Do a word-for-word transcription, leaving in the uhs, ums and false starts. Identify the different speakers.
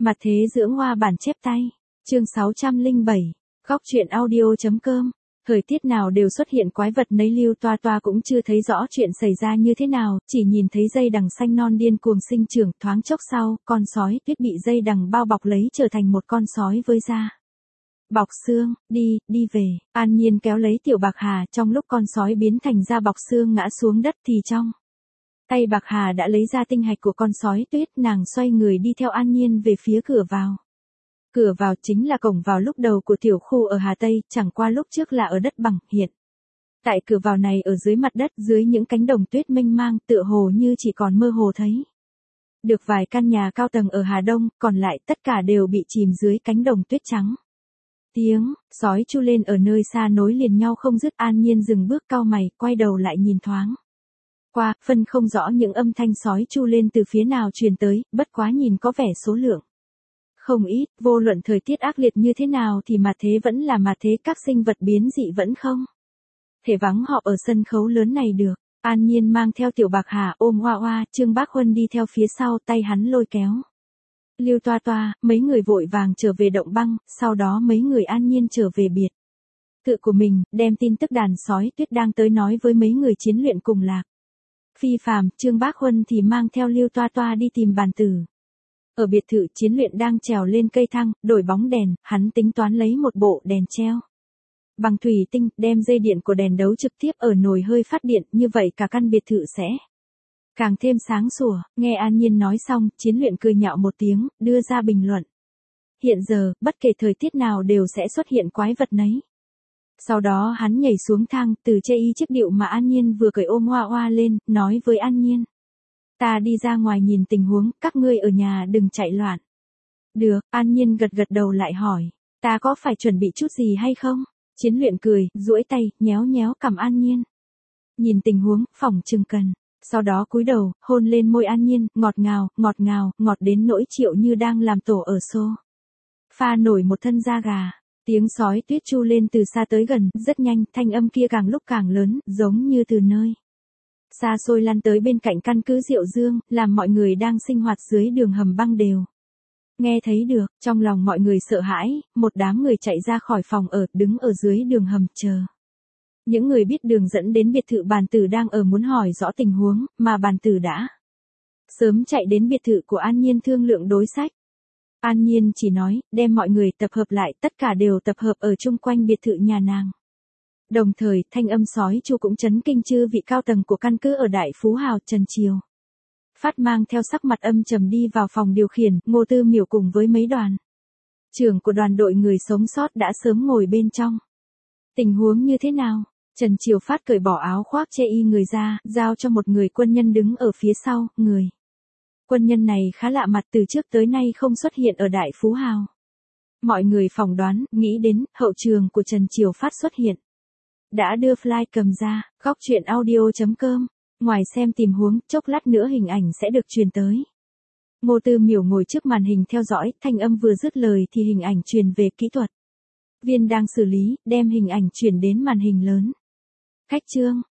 Speaker 1: Mặt thế dưỡng hoa bản chép tay. Chương sáu trăm lẻ bảy. Góc truyện audio.com. Thời tiết nào đều xuất hiện quái vật nấy, Lưu Toa Toa cũng chưa thấy rõ chuyện xảy ra như thế nào, chỉ nhìn thấy dây đằng xanh non điên cuồng sinh trưởng, thoáng chốc sau, con sói tuyết bị dây đằng bao bọc lấy trở thành một con sói với da bọc xương. Đi, đi về. An Nhiên kéo lấy Tiểu Bạc Hà, trong lúc con sói biến thành da bọc xương ngã xuống đất thì trong tay Bạc Hà đã lấy ra tinh hạch của con sói tuyết, nàng xoay người đi theo An Nhiên về phía cửa vào. Cửa vào chính là cổng vào lúc đầu của tiểu khu ở Hà Tây, chẳng qua lúc trước là ở đất bằng, hiện tại cửa vào này ở dưới mặt đất, dưới những cánh đồng tuyết mênh mang, tựa hồ như chỉ còn mơ hồ thấy được vài căn nhà cao tầng ở Hà Đông, còn lại tất cả đều bị chìm dưới cánh đồng tuyết trắng. Tiếng sói chu lên ở nơi xa nối liền nhau không dứt. An Nhiên dừng bước cau mày, quay đầu lại nhìn thoáng qua, phân không rõ những âm thanh sói chu lên từ phía nào truyền tới, bất quá nhìn có vẻ số lượng không ít, vô luận thời tiết ác liệt như thế nào thì mà thế vẫn là mà thế, các sinh vật biến dị vẫn không thể vắng họ ở sân khấu lớn này được. An Nhiên mang theo Tiểu Bạc Hà ôm Hoa Hoa, Trương Bác Huân đi theo phía sau, tay hắn lôi kéo Lưu Toa Toa, mấy người vội vàng trở về động băng, sau đó mấy người An Nhiên trở về biệt thự của mình, đem tin tức đàn sói tuyết đang tới nói với mấy người chiến luyện cùng Lạc Phi Phàm. Trương Bác Huân thì mang theo Lưu Toa Toa đi tìm bàn tử. Ở biệt thự, chiến luyện đang trèo lên cây thang, đổi bóng đèn, hắn tính toán lấy một bộ đèn treo bằng thủy tinh, đem dây điện của đèn đấu trực tiếp ở nồi hơi phát điện, như vậy cả căn biệt thự sẽ càng thêm sáng sủa. Nghe An Nhiên nói xong, chiến luyện cười nhạo một tiếng, đưa ra bình luận. Hiện giờ, bất kể thời tiết nào đều sẽ xuất hiện quái vật nấy. Sau đó hắn nhảy xuống thang, từ chê y chiếc điệu mà An Nhiên vừa cởi ôm Hoa Hoa lên, nói với An Nhiên. Ta đi ra ngoài nhìn tình huống, các ngươi ở nhà đừng chạy loạn. Được. An Nhiên gật gật đầu lại hỏi, ta có phải chuẩn bị chút gì hay không? Chiến luyện cười, duỗi tay, nhéo nhéo cằm An Nhiên. Nhìn tình huống, phỏng chừng cần. Sau đó cúi đầu, hôn lên môi An Nhiên, ngọt ngào, ngọt ngào, ngọt đến nỗi Triệu Như đang làm tổ ở xô pha nổi một thân da gà. Tiếng sói tuyết chu lên từ xa tới gần, rất nhanh, thanh âm kia càng lúc càng lớn, giống như từ nơi xa xôi lăn tới bên cạnh căn cứ Diệu Dương, làm mọi người đang sinh hoạt dưới đường hầm băng đều nghe thấy được. Trong lòng mọi người sợ hãi, một đám người chạy ra khỏi phòng ở, đứng ở dưới đường hầm chờ. Những người biết đường dẫn đến biệt thự bàn tử đang ở muốn hỏi rõ tình huống, mà bàn tử đã sớm chạy đến biệt thự của An Nhiên thương lượng đối sách. An Nhiên chỉ nói, đem mọi người tập hợp lại, tất cả đều tập hợp ở chung quanh biệt thự nhà nàng. Đồng thời, thanh âm sói chu cũng chấn kinh chư vị cao tầng của căn cứ ở Đại Phú Hào. Trần Triều Phát mang theo sắc mặt âm trầm đi vào phòng điều khiển, Ngô Tư Miểu cùng với mấy đoàn trưởng của đoàn đội người sống sót đã sớm ngồi bên trong. Tình huống như thế nào? Trần Triều Phát cởi bỏ áo khoác che y người ra, giao cho một người quân nhân đứng ở phía sau. Người quân nhân này khá lạ mặt, từ trước tới nay không xuất hiện ở Đại Phú Hào. Mọi người phỏng đoán, nghĩ đến, hậu trường của Trần Triều Phát xuất hiện đã đưa file cầm ra. Góc truyện audio.com. Ngoài xem tình huống, chốc lát nữa hình ảnh sẽ được truyền tới. Ngô Tư Miểu ngồi trước màn hình theo dõi, thanh âm vừa dứt lời thì hình ảnh truyền về kỹ thuật viên đang xử lý, đem hình ảnh chuyển đến màn hình lớn. Cách chương